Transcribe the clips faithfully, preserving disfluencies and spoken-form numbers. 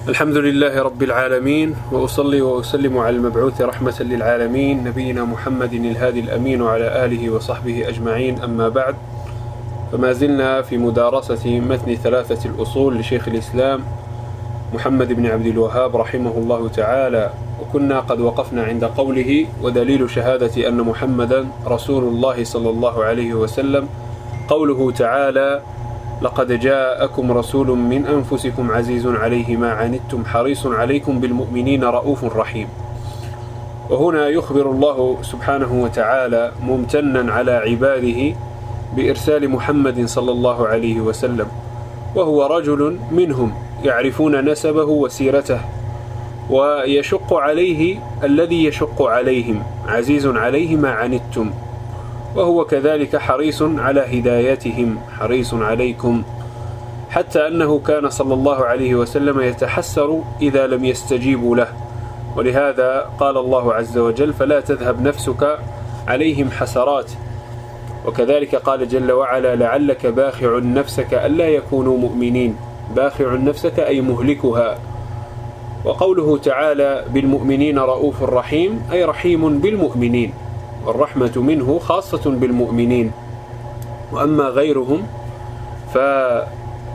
الحمد لله رب العالمين، وأصلي وأسلم على المبعوث رحمة للعالمين نبينا محمد الهادي الأمين وعلى آله وصحبه أجمعين. أما بعد، فما زلنا في مدارسة متن ثلاثة الأصول لشيخ الإسلام محمد بن عبد الوهاب رحمه الله تعالى، وكنا قد وقفنا عند قوله: ودليل شهادة أن محمدا رسول الله صلى الله عليه وسلم قوله تعالى: لقد جاءكم رسول من أنفسكم عزيز عليه ما عنتم حريص عليكم بالمؤمنين رؤوف رحيم. وهنا يخبر الله سبحانه وتعالى ممتنا على عباده بإرسال محمد صلى الله عليه وسلم، وهو رجل منهم يعرفون نسبه وسيرته، ويشق عليه الذي يشق عليهم، عزيز عليه ما عنتم، وهو كذلك حريص على هدايتهم، حريص عليكم، حتى أنه كان صلى الله عليه وسلم يتحسر إذا لم يستجيبوا له، ولهذا قال الله عز وجل: فلا تذهب نفسك عليهم حسرات. وكذلك قال جل وعلا: لعلك باخع نفسك ألا يكونوا مؤمنين، باخع نفسك أي مهلكها. وقوله تعالى: بالمؤمنين رؤوف رحيم، أي رحيم بالمؤمنين، والرحمة منه خاصة بالمؤمنين، وأما غيرهم فالله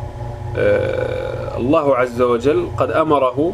عز وجل قد أمره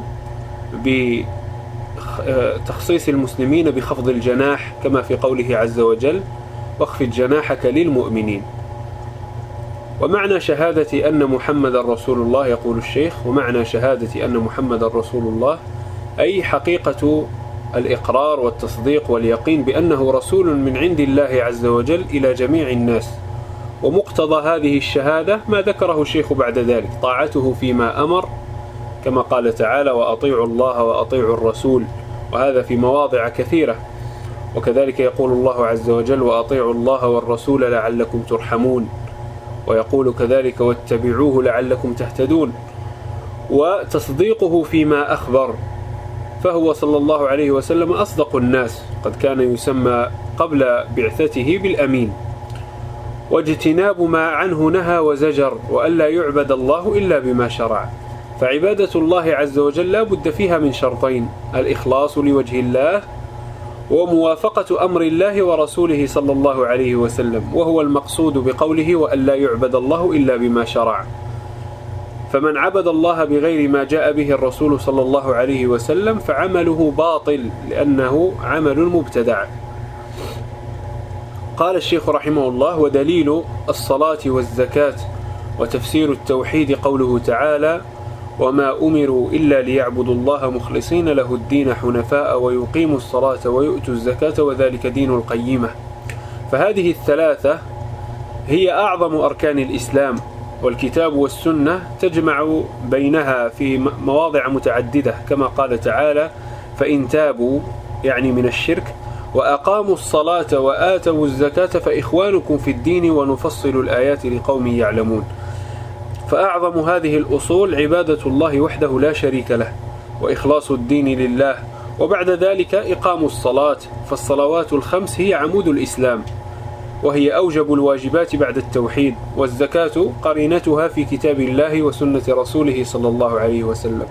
بتخصيص المسلمين بخفض الجناح، كما في قوله عز وجل: واخفض جناحك للمؤمنين. ومعنى شهادة أن محمد رسول الله، يقول الشيخ: ومعنى شهادة أن محمد رسول الله أي حقيقة الإقرار والتصديق واليقين بأنه رسول من عند الله عز وجل إلى جميع الناس. ومقتضى هذه الشهادة ما ذكره الشيخ بعد ذلك: طاعته فيما أمر، كما قال تعالى: وأطيعوا الله وأطيعوا الرسول، وهذا في مواضع كثيرة. وكذلك يقول الله عز وجل: وأطيعوا الله والرسول لعلكم ترحمون، ويقول كذلك: واتبعوه لعلكم تهتدون. وتصديقه فيما أخبر، فهو صلى الله عليه وسلم أصدق الناس، قد كان يسمى قبل بعثته بالأمين. واجتناب ما عنه نهى وزجر، وألا يعبد الله إلا بما شرع. فعبادة الله عز وجل لا بد فيها من شرطين: الإخلاص لوجه الله، وموافقة أمر الله ورسوله صلى الله عليه وسلم، وهو المقصود بقوله: وألا يعبد الله إلا بما شرع. فمن عبد الله بغير ما جاء به الرسول صلى الله عليه وسلم فعمله باطل، لأنه عمل مبتدع. قال الشيخ رحمه الله: ودليل الصلاة والزكاة وتفسير التوحيد قوله تعالى: وما أمروا إلا ليعبدوا الله مخلصين له الدين حنفاء ويقيموا الصلاة ويؤتوا الزكاة وذلك دين القيمة. فهذه الثلاثة هي أعظم أركان الإسلام، والكتاب والسنة تجمع بينها في مواضع متعددة، كما قال تعالى: فإن تابوا، يعني من الشرك، وأقاموا الصلاة وآتوا الزكاة فإخوانكم في الدين ونفصل الآيات لقوم يعلمون. فأعظم هذه الأصول عبادة الله وحده لا شريك له، وإخلاص الدين لله، وبعد ذلك إقام الصلاة، فالصلوات الخمس هي عمود الإسلام، وهي أوجب الواجبات بعد التوحيد. والزكاة قرينتها في كتاب الله وسنة رسوله صلى الله عليه وسلم.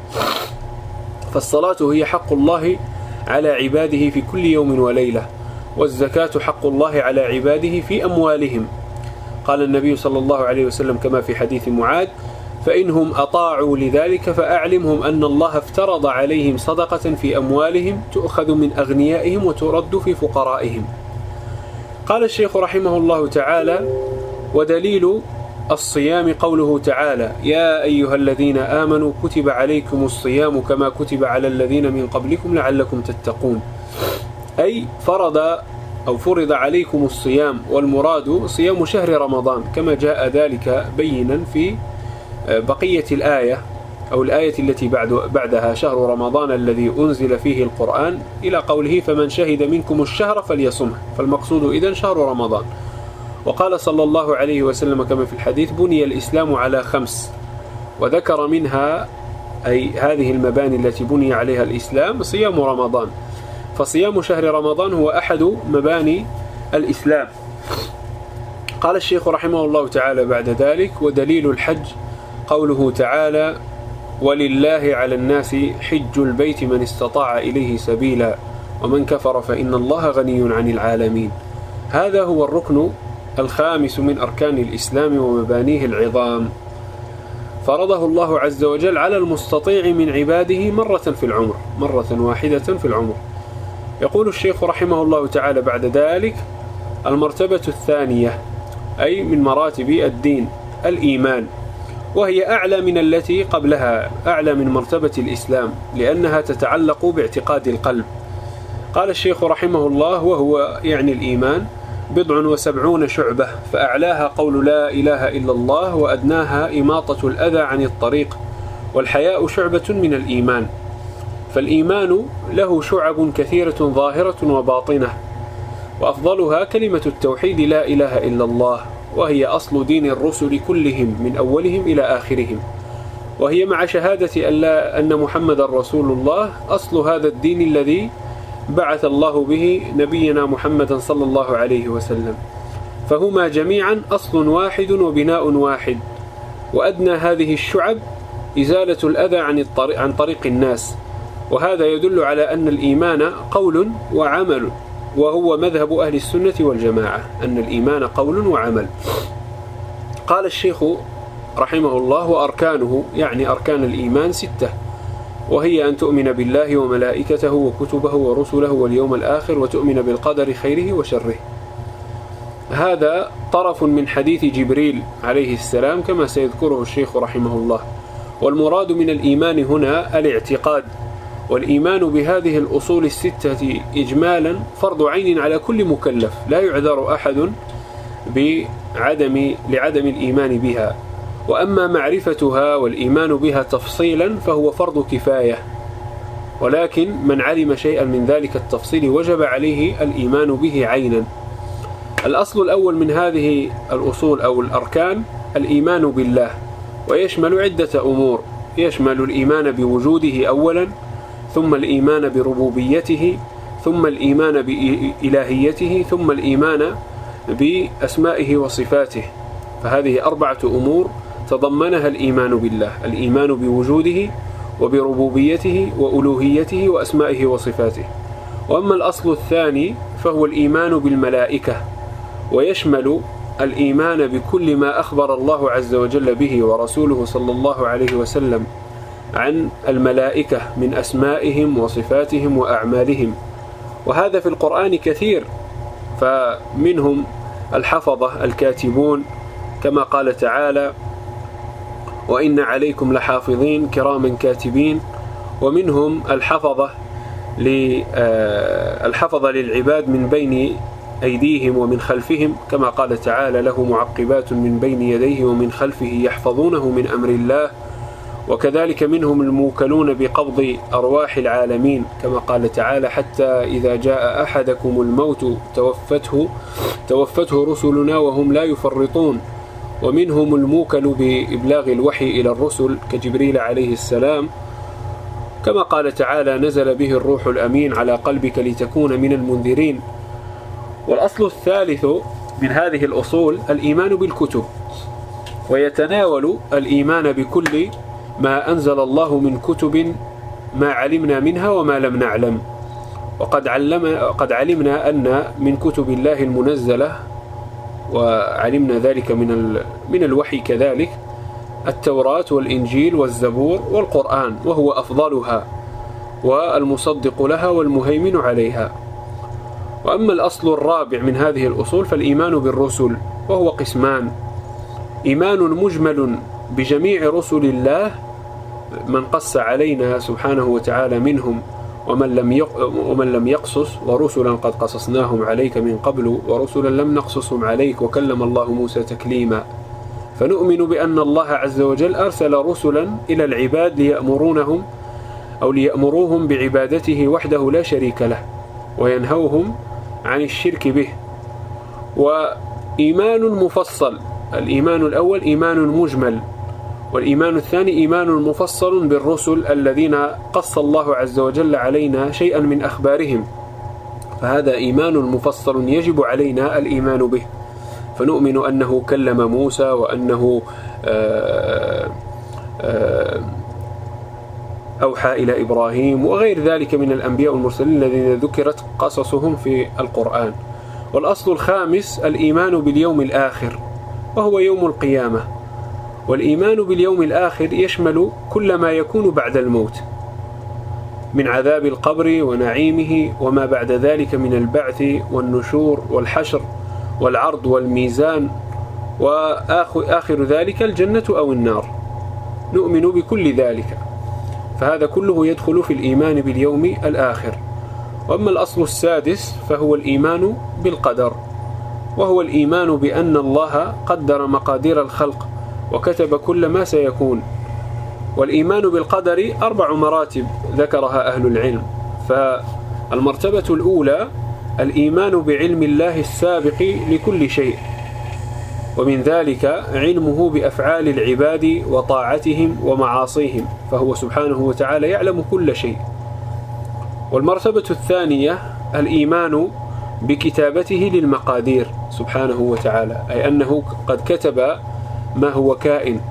فالصلاة هي حق الله على عباده في كل يوم وليلة، والزكاة حق الله على عباده في أموالهم. قال النبي صلى الله عليه وسلم كما في حديث معاذ: فإنهم أطاعوا لذلك فأعلمهم أن الله افترض عليهم صدقة في أموالهم تؤخذ من أغنيائهم وترد في فقرائهم. قال الشيخ رحمه الله تعالى: ودليل الصيام قوله تعالى: يا أيها الذين آمنوا كتب عليكم الصيام كما كتب على الذين من قبلكم لعلكم تتقون، أي فرض أو فرض عليكم الصيام، والمراد صيام شهر رمضان، كما جاء ذلك بينا في بقية الآية أو الآية التي بعد بعدها: شهر رمضان الذي أنزل فيه القرآن، إلى قوله: فمن شهد منكم الشهر فليصمه. فالمقصود إذن شهر رمضان. وقال صلى الله عليه وسلم كما في الحديث: بني الإسلام على خمس، وذكر منها أي هذه المباني التي بني عليها الإسلام صيام رمضان. فصيام شهر رمضان هو أحد مباني الإسلام. قال الشيخ رحمه الله تعالى بعد ذلك: ودليل الحج قوله تعالى: ولله على الناس حج البيت من استطاع إليه سبيلا ومن كفر فإن الله غني عن العالمين. هذا هو الركن الخامس من أركان الإسلام ومبانيه العظام، فرضه الله عز وجل على المستطيع من عباده مرة في العمر، مرة واحدة في العمر. يقول الشيخ رحمه الله تعالى بعد ذلك: المرتبة الثانية أي من مراتب الدين الإيمان، وهي أعلى من التي قبلها، أعلى من مرتبة الإسلام، لأنها تتعلق باعتقاد القلب. قال الشيخ رحمه الله: وهو يعني الإيمان بضع وسبعون شعبة، فأعلاها قول لا إله إلا الله، وأدناها إماطة الأذى عن الطريق، والحياء شعبة من الإيمان. فالإيمان له شعب كثيرة ظاهرة وباطنة، وأفضلها كلمة التوحيد لا إله إلا الله، وهي أصل دين الرسل كلهم من أولهم إلى آخرهم، وهي مع شهادة أن, لا أن محمد رسول الله أصل هذا الدين الذي بعث الله به نبينا محمدا صلى الله عليه وسلم، فهما جميعا أصل واحد وبناء واحد. وأدنى هذه الشعب إزالة الأذى عن, الطريق عن طريق الناس، وهذا يدل على أن الإيمان قول وعمل، وهو مذهب أهل السنة والجماعة، أن الإيمان قول وعمل. قال الشيخ رحمه الله: وأركانه يعني أركان الإيمان ستة، وهي أن تؤمن بالله وملائكته وكتبه ورسله واليوم الآخر، وتؤمن بالقدر خيره وشره. هذا طرف من حديث جبريل عليه السلام كما سيذكره الشيخ رحمه الله. والمراد من الإيمان هنا الاعتقاد، والإيمان بهذه الأصول الستة إجمالا فرض عين على كل مكلف، لا يعذر أحد بعدم لعدم الإيمان بها. وأما معرفتها والإيمان بها تفصيلا فهو فرض كفاية، ولكن من علم شيئا من ذلك التفصيل وجب عليه الإيمان به عينا. الأصل الأول من هذه الأصول أو الأركان الإيمان بالله، ويشمل عدة أمور، يشمل الإيمان بوجوده أولا، ثم الإيمان بربوبيته، ثم الإيمان بإلهيته، ثم الإيمان بأسمائه وصفاته. فهذه أربعة أمور تضمنها الإيمان بالله: الإيمان بوجوده وبربوبيته وألوهيته وأسمائه وصفاته. وأما الأصل الثاني فهو الإيمان بالملائكة، ويشمل الإيمان بكل ما أخبر الله عز وجل به ورسوله صلى الله عليه وسلم عن الملائكة من أسمائهم وصفاتهم وأعمالهم، وهذا في القرآن كثير، فمنهم الحفظة الكاتبون كما قال تعالى: وإن عليكم لحافظين كراما كاتبين، ومنهم الحفظة الحفظة للعباد من بين أيديهم ومن خلفهم كما قال تعالى: له معقبات من بين يديه ومن خلفه يحفظونه من أمر الله. وكذلك منهم الموكلون بقبض أرواح العالمين كما قال تعالى: حتى إذا جاء أحدكم الموت توفته توفته رسلنا وهم لا يفرطون. ومنهم الموكل بإبلاغ الوحي إلى الرسل كجبريل عليه السلام كما قال تعالى: نزل به الروح الأمين على قلبك لتكون من المنذرين. والأصل الثالث من هذه الأصول الإيمان بالكتب، ويتناول الإيمان بكل ما أنزل الله من كتب ما علمنا منها وما لم نعلم. وقد علم قد علمنا أن من كتب الله المنزلة، وعلمنا ذلك من من الوحي كذلك، التوراة والإنجيل والزبور والقرآن، وهو أفضلها والمصدق لها والمهيمن عليها. وأما الأصل الرابع من هذه الأصول فالإيمان بالرسل، وهو قسمان: إيمان مجمل بجميع رسل الله من قص علينا سبحانه وتعالى منهم ومن لم ومن لم يقصص، ورسلا قد قصصناهم عليك من قبل ورسلا لم نقصصهم عليك وكلم الله موسى تكليما. فنؤمن بأن الله عز وجل أرسل رسلا إلى العباد ليأمرونهم أو ليأمروهم بعبادته وحده لا شريك له، وينهوهم عن الشرك به. وإيمان مفصل: الإيمان الأول إيمان مجمل، والإيمان الثاني إيمان مفصل بالرسل الذين قص الله عز وجل علينا شيئا من أخبارهم، فهذا إيمان مفصل يجب علينا الإيمان به. فنؤمن أنه كلم موسى، وأنه آآ آآ أوحى إلى إبراهيم وغير ذلك من الأنبياء والمرسلين الذين ذكرت قصصهم في القرآن. والأصل الخامس الإيمان باليوم الآخر وهو يوم القيامة. والإيمان باليوم الآخر يشمل كل ما يكون بعد الموت من عذاب القبر ونعيمه وما بعد ذلك من البعث والنشور والحشر والعرض والميزان، وآخر ذلك الجنة أو النار. نؤمن بكل ذلك، فهذا كله يدخل في الإيمان باليوم الآخر. وأما الأصل السادس فهو الإيمان بالقدر، وهو الإيمان بأن الله قدر مقادير الخلق وكتب كل ما سيكون. والإيمان بالقدر أربع مراتب ذكرها أهل العلم. فالمرتبة الأولى الإيمان بعلم الله السابق لكل شيء، ومن ذلك علمه بأفعال العباد وطاعتهم ومعاصيهم، فهو سبحانه وتعالى يعلم كل شيء. والمرتبة الثانية الإيمان بكتابته للمقادير سبحانه وتعالى، أي أنه قد كتب ما هو كائن.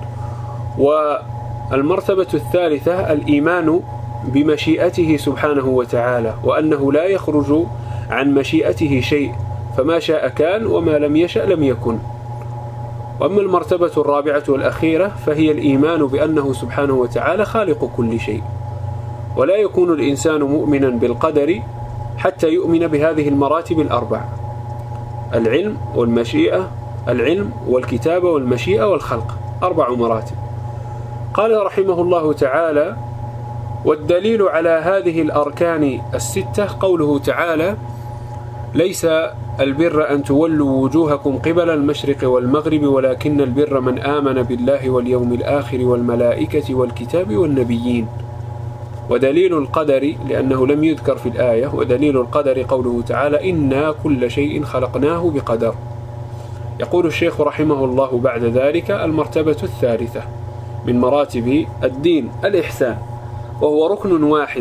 والمرتبة الثالثة الإيمان بمشيئته سبحانه وتعالى، وأنه لا يخرج عن مشيئته شيء، فما شاء كان وما لم يشأ لم يكن. وأما المرتبة الرابعة والأخيرة فهي الإيمان بأنه سبحانه وتعالى خالق كل شيء. ولا يكون الإنسان مؤمنا بالقدر حتى يؤمن بهذه المراتب الأربع: العلم والمشيئة، العلم والكتابة والمشيئة والخلق، أربع مراتب. قال رحمه الله تعالى: والدليل على هذه الأركان الستة قوله تعالى: ليس البر أن تولوا وجوهكم قبل المشرق والمغرب ولكن البر من آمن بالله واليوم الآخر والملائكة والكتاب والنبيين. ودليل القدر لأنه لم يذكر في الآية، ودليل القدر قوله تعالى: إنا كل شيء خلقناه بقدر. يقول الشيخ رحمه الله بعد ذلك: المرتبة الثالثة من مراتب الدين الإحسان، وهو ركن واحد.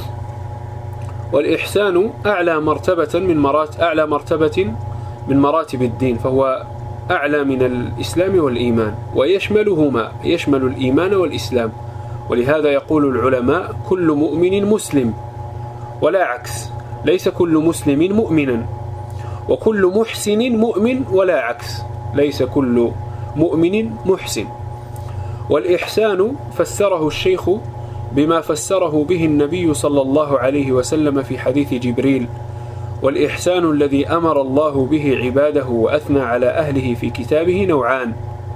والإحسان أعلى مرتبة من مرات أعلى مرتبة من مراتب الدين، فهو أعلى من الإسلام والإيمان، ويشملهما، يشمل الإيمان والإسلام. ولهذا يقول العلماء: كل مؤمن مسلم، ولا عكس، ليس كل مسلم مؤمنا، وكل محسن مؤمن، ولا عكس، ليس كل مؤمن محسن. والإحسان فسره الشيخ بما فسره به النبي صلى الله عليه وسلم في حديث جبريل: والإحسان الذي أمر الله به عباده وأثنى على أهله في كتابه نوعان: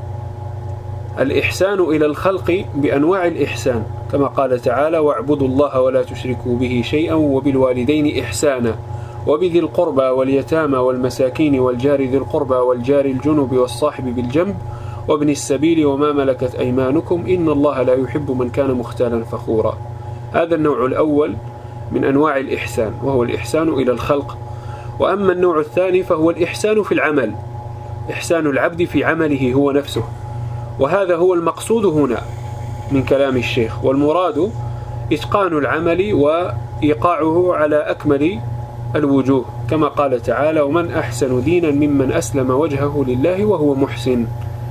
الإحسان إلى الخلق بأنواع الإحسان، كما قال تعالى: واعبدوا الله ولا تشركوا به شيئا وبالوالدين إحسانا وبذي القربى واليتامى والمساكين والجار ذي القربى والجار الجنب والصاحب بالجنب وابن السبيل وما ملكت أيمانكم إن الله لا يحب من كان مختالا فخورا. هذا النوع الأول من أنواع الإحسان، وهو الإحسان إلى الخلق. وأما النوع الثاني فهو الإحسان في العمل، إحسان العبد في عمله هو نفسه، وهذا هو المقصود هنا من كلام الشيخ. والمراد إتقان العمل وإيقاعه على أكمل الوجوه، كما قال تعالى: ومن أحسن دينا ممن أسلم وجهه لله وهو محسن.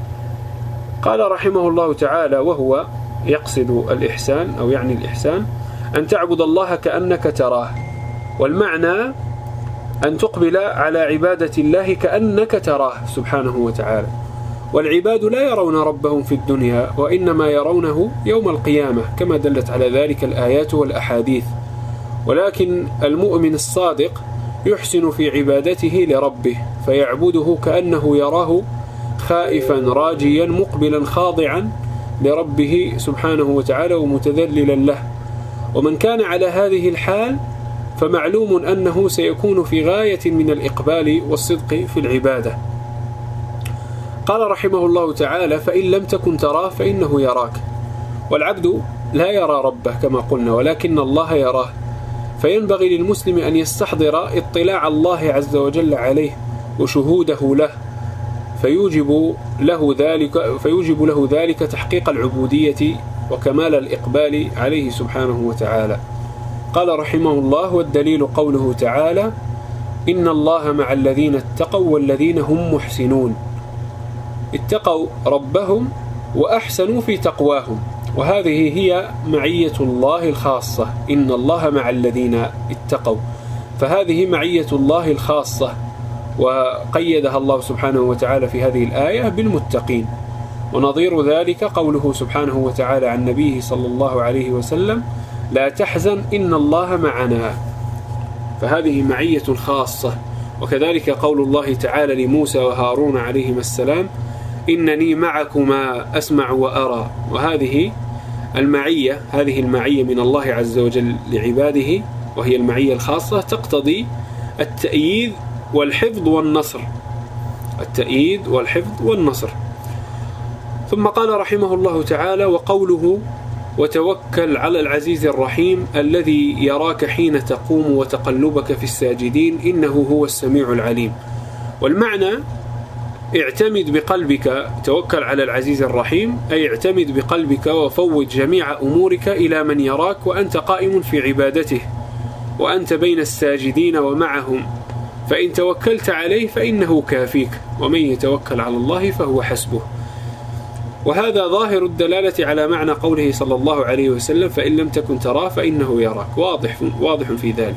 قال رحمه الله تعالى: وهو يقصد الإحسان أو يعني الإحسان أن تعبد الله كأنك تراه، والمعنى أن تقبل على عبادة الله كأنك تراه سبحانه وتعالى. والعباد لا يرون ربهم في الدنيا، وإنما يرونه يوم القيامة، كما دلت على ذلك الآيات والأحاديث. ولكن المؤمن الصادق يحسن في عبادته لربه، فيعبده كأنه يراه خائفا راجيا مقبلا خاضعا لربه سبحانه وتعالى ومتذللا له. ومن كان على هذه الحال فمعلوم أنه سيكون في غاية من الإقبال والصدق في العبادة. قال رحمه الله تعالى: فإن لم تكن تراه فإنه يراك. والعبد لا يرى ربه كما قلنا، ولكن الله يراه، فينبغي للمسلم أن يستحضر اطلاع الله عز وجل عليه وشهوده له، فيوجب له ذلك فيوجب له ذلك تحقيق العبودية وكمال الإقبال عليه سبحانه وتعالى. قال رحمه الله: والدليل قوله تعالى: إن الله مع الذين اتقوا والذين هم محسنون. اتقوا ربهم وأحسنوا في تقواهم، وهذه هي معية الله الخاصة، إن الله مع الذين اتقوا، فهذه معية الله الخاصة، وقيدها الله سبحانه وتعالى في هذه الآية بالمتقين. ونظير ذلك قوله سبحانه وتعالى عن نبيه صلى الله عليه وسلم: لا تحزن إن الله معنا، فهذه معية خاصة. وكذلك قول الله تعالى لموسى وهارون عليهما السلام: إنني معكما أسمع وأرى. وهذه المعية هذه المعية من الله عز وجل لعباده، وهي المعية الخاصة، تقتضي التأييد والحفظ والنصر التأييد والحفظ والنصر. ثم قال رحمه الله تعالى: وقوله: وتوكل على العزيز الرحيم الذي يراك حين تقوم وتقلبك في الساجدين إنه هو السميع العليم. والمعنى: اعتمد بقلبك، توكل على العزيز الرحيم، أي اعتمد بقلبك وفوض جميع أمورك إلى من يراك وأنت قائم في عبادته، وأنت بين الساجدين ومعهم، فإن توكلت عليه فإنه كافيك، ومن يتوكل على الله فهو حسبه. وهذا ظاهر الدلالة على معنى قوله صلى الله عليه وسلم: فإن لم تكن تراه فإنه يراك، واضح واضح في ذلك.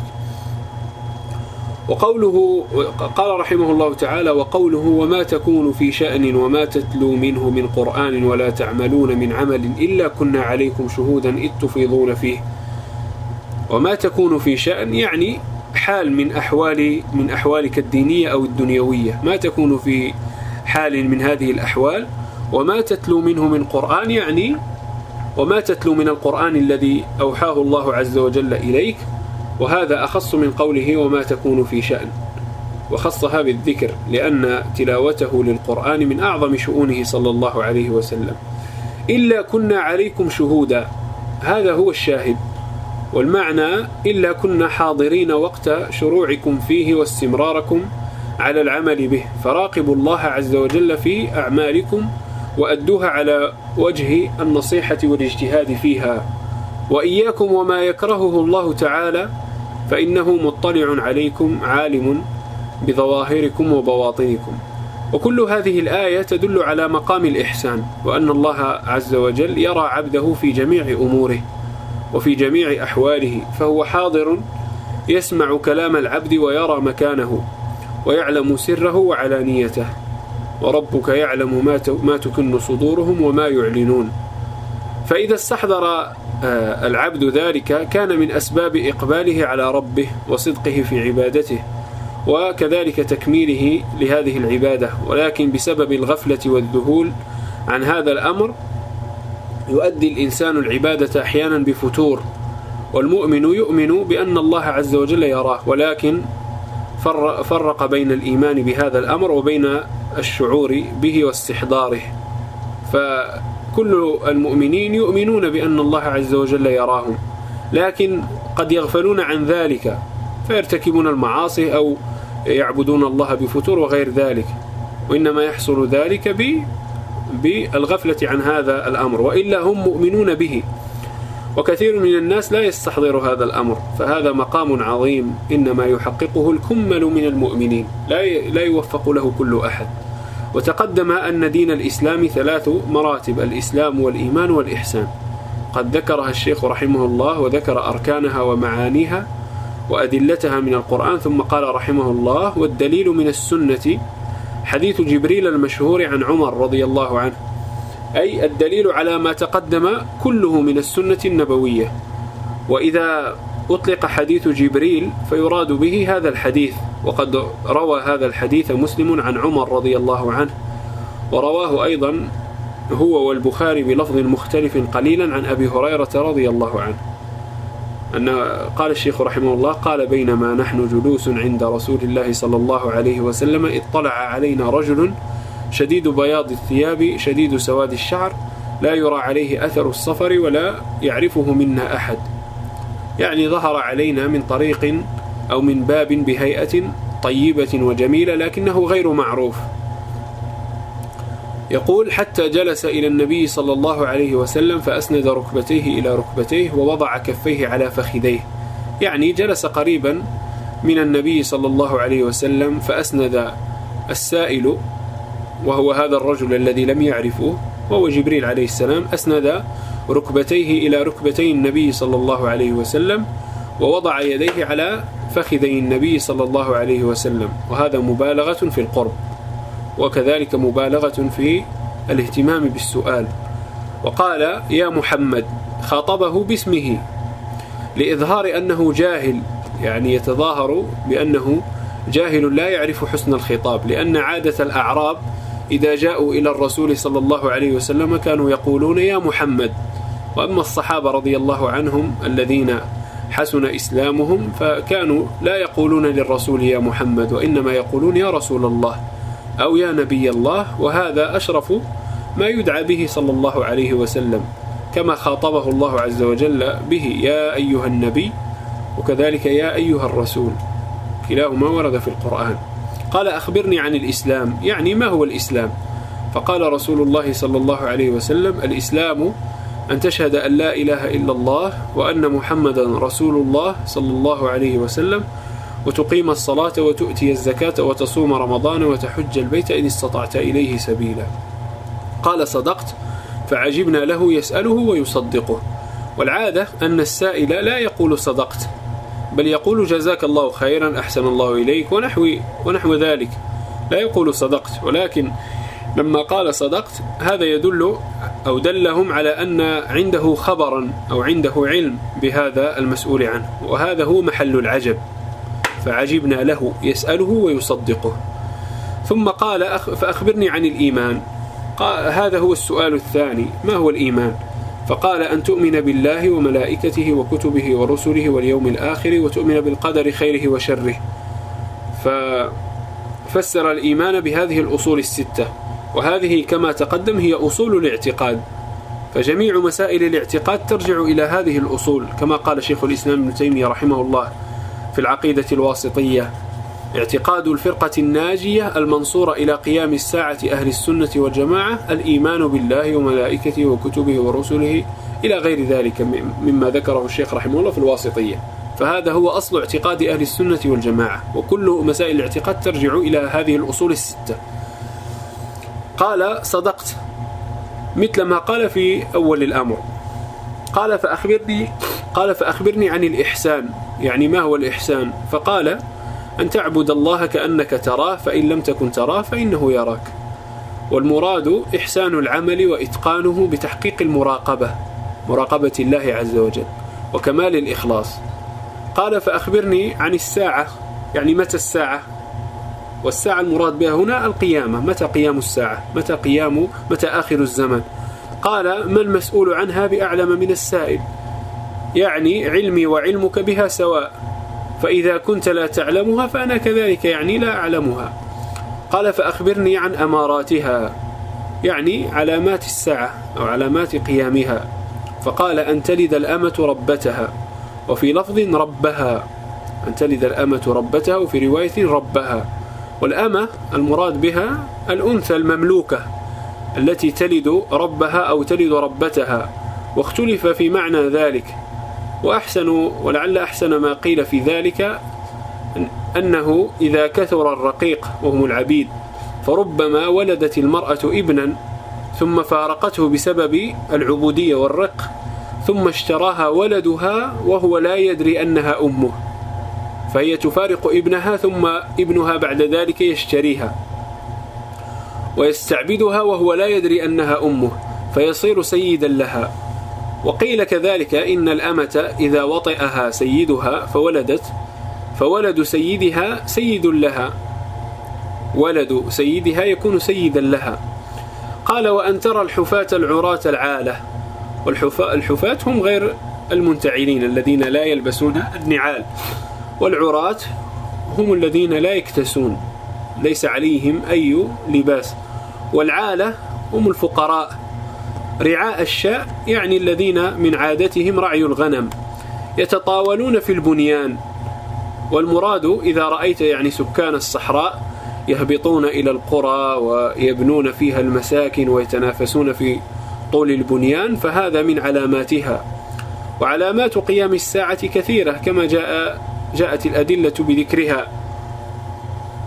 وقوله قال رحمه الله تعالى: وقوله: وما تكون في شأن وما تتلو منه من قرآن ولا تعملون من عمل إلا كنا عليكم شهودا إذ تفيضون فيه. وما تكون في شأن يعني حال من أحوال من أحوالك الدينية أو الدنيوية، ما تكون في حال من هذه الأحوال. وما تتلو منه من قرآن يعني وما تتلو من القرآن الذي أوحاه الله عز وجل إليك، وهذا أخص من قوله وما تكون في شأن، وخصها بالذكر لأن تلاوته للقرآن من أعظم شؤونه صلى الله عليه وسلم. إلا كنا عليكم شهودا، هذا هو الشاهد. والمعنى: إلا كنا حاضرين وقت شروعكم فيه واستمراركم على العمل به، فراقبوا الله عز وجل في أعمالكم وأدوها على وجه النصيحة والاجتهاد فيها. وإياكم وما يكرهه الله تعالى فإنه مطلع عليكم عالم بظواهركم وبواطنكم. وكل هذه الآية تدل على مقام الإحسان، وأن الله عز وجل يرى عبده في جميع أموره وفي جميع أحواله، فهو حاضر يسمع كلام العبد ويرى مكانه ويعلم سره وعلانيته. وربك يعلم ما تكن صدورهم وما يعلنون. فإذا استحضر العبد ذلك كان من أسباب إقباله على ربه وصدقه في عبادته، وكذلك تكميله لهذه العبادة. ولكن بسبب الغفلة والذهول عن هذا الأمر يؤدي الإنسان العبادة أحيانا بفتور. والمؤمن يؤمن بأن الله عز وجل يراه، ولكن فرق بين الإيمان بهذا الأمر وبين الشعور به واستحضاره. فكل المؤمنين يؤمنون بأن الله عز وجل يراهم، لكن قد يغفلون عن ذلك فيرتكبون المعاصي أو يعبدون الله بفتور وغير ذلك، وإنما يحصل ذلك بالغفلة عن هذا الأمر، وإلا هم مؤمنون به. وكثير من الناس لا يستحضر هذا الأمر، فهذا مقام عظيم إنما يحققه الكمل من المؤمنين، لا يوفق له كل أحد. وتقدم أن دين الإسلام ثلاث مراتب: الإسلام والإيمان والإحسان، قد ذكرها الشيخ رحمه الله وذكر أركانها ومعانيها وأدلتها من القرآن. ثم قال رحمه الله: والدليل من السنة حديث جبريل المشهور عن عمر رضي الله عنه، أي الدليل على ما تقدم كله من السنة النبوية. وإذا أطلق حديث جبريل فيراد به هذا الحديث، وقد روى هذا الحديث مسلم عن عمر رضي الله عنه، ورواه أيضا هو والبخاري بلفظ مختلف قليلا عن أبي هريرة رضي الله عنه أن قال الشيخ رحمه الله: قال بينما نحن جلوس عند رسول الله صلى الله عليه وسلم اطلع علينا رجل شديد بياض الثياب شديد سواد الشعر لا يرى عليه أثر السفر ولا يعرفه منا أحد، يعني ظهر علينا من طريق أو من باب بهيئة طيبة وجميلة لكنه غير معروف. يقول: حتى جلس إلى النبي صلى الله عليه وسلم فأسند ركبتيه إلى ركبتيه ووضع كفيه على فخذيه، يعني جلس قريبا من النبي صلى الله عليه وسلم، فأسند السائل وهو هذا الرجل الذي لم يعرفه وهو جبريل عليه السلام، أسند ركبتيه إلى ركبتي النبي صلى الله عليه وسلم، ووضع يديه على فخذي النبي صلى الله عليه وسلم، وهذا مبالغة في القرب، وكذلك مبالغة في الاهتمام بالسؤال. وقال يا محمد، خاطبه باسمه لإظهار أنه جاهل، يعني يتظاهر بأنه جاهل لا يعرف حسن الخطاب، لأن عادة الأعراب إذا جاءوا إلى الرسول صلى الله عليه وسلم كانوا يقولون يا محمد. وأما الصحابة رضي الله عنهم الذين حسن إسلامهم فكانوا لا يقولون للرسول يا محمد، وإنما يقولون يا رسول الله أو يا نبي الله، وهذا أشرف ما يدعى به صلى الله عليه وسلم، كما خاطبه الله عز وجل به يا أيها النبي، وكذلك يا أيها الرسول، كلاهما ورد في القرآن. قال أخبرني عن الإسلام، يعني ما هو الإسلام؟ فقال رسول الله صلى الله عليه وسلم الإسلام أن تشهد أن لا إله إلا الله وأن محمدا رسول الله صلى الله عليه وسلم، وتقيم الصلاة وتؤتي الزكاة وتصوم رمضان وتحج البيت إن استطعت إليه سبيلا. قال صدقت، فعجبنا له يسأله ويصدقه. والعادة أن السائل لا يقول صدقت، بل يقول جزاك الله خيرا، أحسن الله إليك، ونحو, ونحو ذلك، لا يقول صدقت. ولكن لما قال صدقت هذا يدل أو دلهم على أن عنده خبرا أو عنده علم بهذا المسؤول عنه، وهذا هو محل العجب. فعجبنا له يسأله ويصدقه. ثم قال فأخبرني عن الإيمان. قال هذا هو السؤال الثاني، ما هو الإيمان؟ فقال أن تؤمن بالله وملائكته وكتبه ورسله واليوم الآخر، وتؤمن بالقدر خيره وشره. ففسر الإيمان بهذه الأصول الستة، وهذه كما تقدم هي أصول الاعتقاد، فجميع مسائل الاعتقاد ترجع إلى هذه الأصول، كما قال شيخ الإسلام ابن تيمية رحمه الله في العقيدة الواسطية: اعتقاد الفرقة الناجية المنصورة إلى قيام الساعة أهل السنة والجماعة الإيمان بالله وملائكته وكتبه ورسله إلى غير ذلك مما ذكره الشيخ رحمه الله في الواسطية. فهذا هو أصل اعتقاد أهل السنة والجماعة، وكل مسائل الاعتقاد ترجع إلى هذه الأصول الستة. قال صدقت مثل ما قال في أول الأمر. قال فأخبرني قال فأخبرني عن الإحسان، يعني ما هو الإحسان؟ فقال أن تعبد الله كأنك تراه، فإن لم تكن تراه فإنه يراك. والمراد إحسان العمل وإتقانه بتحقيق المراقبة، مراقبة الله عز وجل، وكمال الإخلاص. قال فأخبرني عن الساعة، يعني متى الساعة؟ والساعة المراد بها هنا القيامة، متى قيام الساعة، متى قيام متى آخر الزمن. قال ما المسؤول عنها بأعلم من السائل، يعني علمي وعلمك بها سواء، فإذا كنت لا تعلمها فأنا كذلك، يعني لا أعلمها. قال فأخبرني عن أماراتها، يعني علامات الساعة أو علامات قيامها. فقال أن تلد الأمة ربتها، وفي لفظ ربها، أن تلد الأمة ربتها، وفي رواية ربها. والأمة المراد بها الأنثى المملوكة التي تلد ربها أو تلد ربتها، واختلف في معنى ذلك. وأحسن ولعل أحسن ما قيل في ذلك أنه إذا كثر الرقيق وهم العبيد، فربما ولدت المرأة ابنا ثم فارقته بسبب العبودية والرق، ثم اشتراها ولدها وهو لا يدري أنها أمه، فهي تفارق ابنها، ثم ابنها بعد ذلك يشتريها ويستعبدها وهو لا يدري أنها أمه، فيصير سيدا لها. وقيل كذلك إن الأمة إذا وطئها سيدها فولدت، فولد سيدها سيد لها، ولد سيدها يكون سيدا لها. قال وأن ترى الحفاة العراة العالة، والحفاة هم غير المنتعلين الذين لا يلبسون النعال، والعراة هم الذين لا يكتسون، ليس عليهم أي لباس. والعالة هم الفقراء رعاء الشاء، يعني الذين من عادتهم رعي الغنم، يتطاولون في البنيان. والمراد إذا رأيت يعني سكان الصحراء يهبطون إلى القرى ويبنون فيها المساكن ويتنافسون في طول البنيان، فهذا من علاماتها. وعلامات قيام الساعة كثيرة كما جاء جاءت الأدلة بذكرها،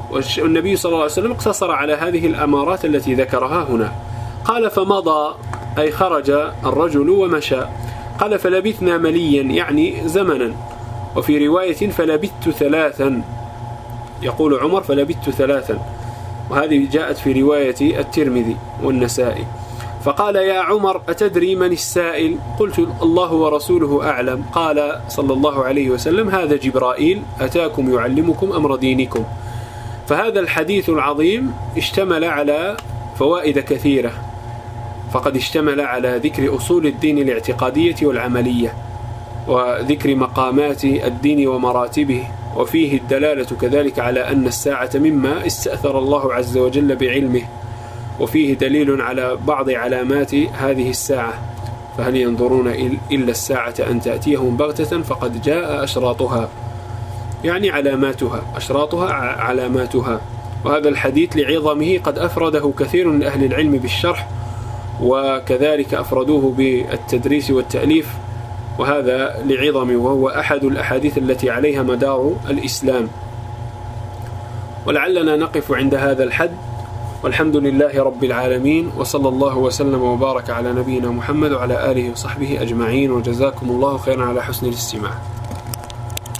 والنبي صلى الله عليه وسلم اقتصر على هذه الأمارات التي ذكرها هنا. قال فمضى، أي خرج الرجل ومشى. قال فلبثنا مليا يعني زمنا، وفي رواية فلبثت ثلاثا، يقول عمر فلبثت ثلاثا، وهذه جاءت في رواية الترمذي والنسائي. فقال يا عمر أتدري من السائل؟ قلت الله ورسوله أعلم. قال صلى الله عليه وسلم هذا جبرائيل أتاكم يعلمكم أمر دينكم. فهذا الحديث العظيم اشتمل على فوائد كثيرة، فقد اشتمل على ذكر أصول الدين الاعتقادية والعملية، وذكر مقامات الدين ومراتبه، وفيه الدلالة كذلك على أن الساعة مما استأثر الله عز وجل بعلمه، وفيه دليل على بعض علامات هذه الساعة، فهل ينظرون إلا الساعة أن تأتيهم بغتة فقد جاء أشراطها، يعني علاماتها، أشراطها علاماتها. وهذا الحديث لعظمه قد أفرده كثير من أهل العلم بالشرح، وكذلك أفردوه بالتدريس والتأليف، وهذا لعظمه، وهو أحد الأحاديث التي عليها مدار الإسلام. ولعلنا نقف عند هذا الحد، والحمد لله رب العالمين، وصلى الله وسلم وبارك على نبينا محمد وعلى آله وصحبه أجمعين، وجزاكم الله خيرا على حسن الاستماع.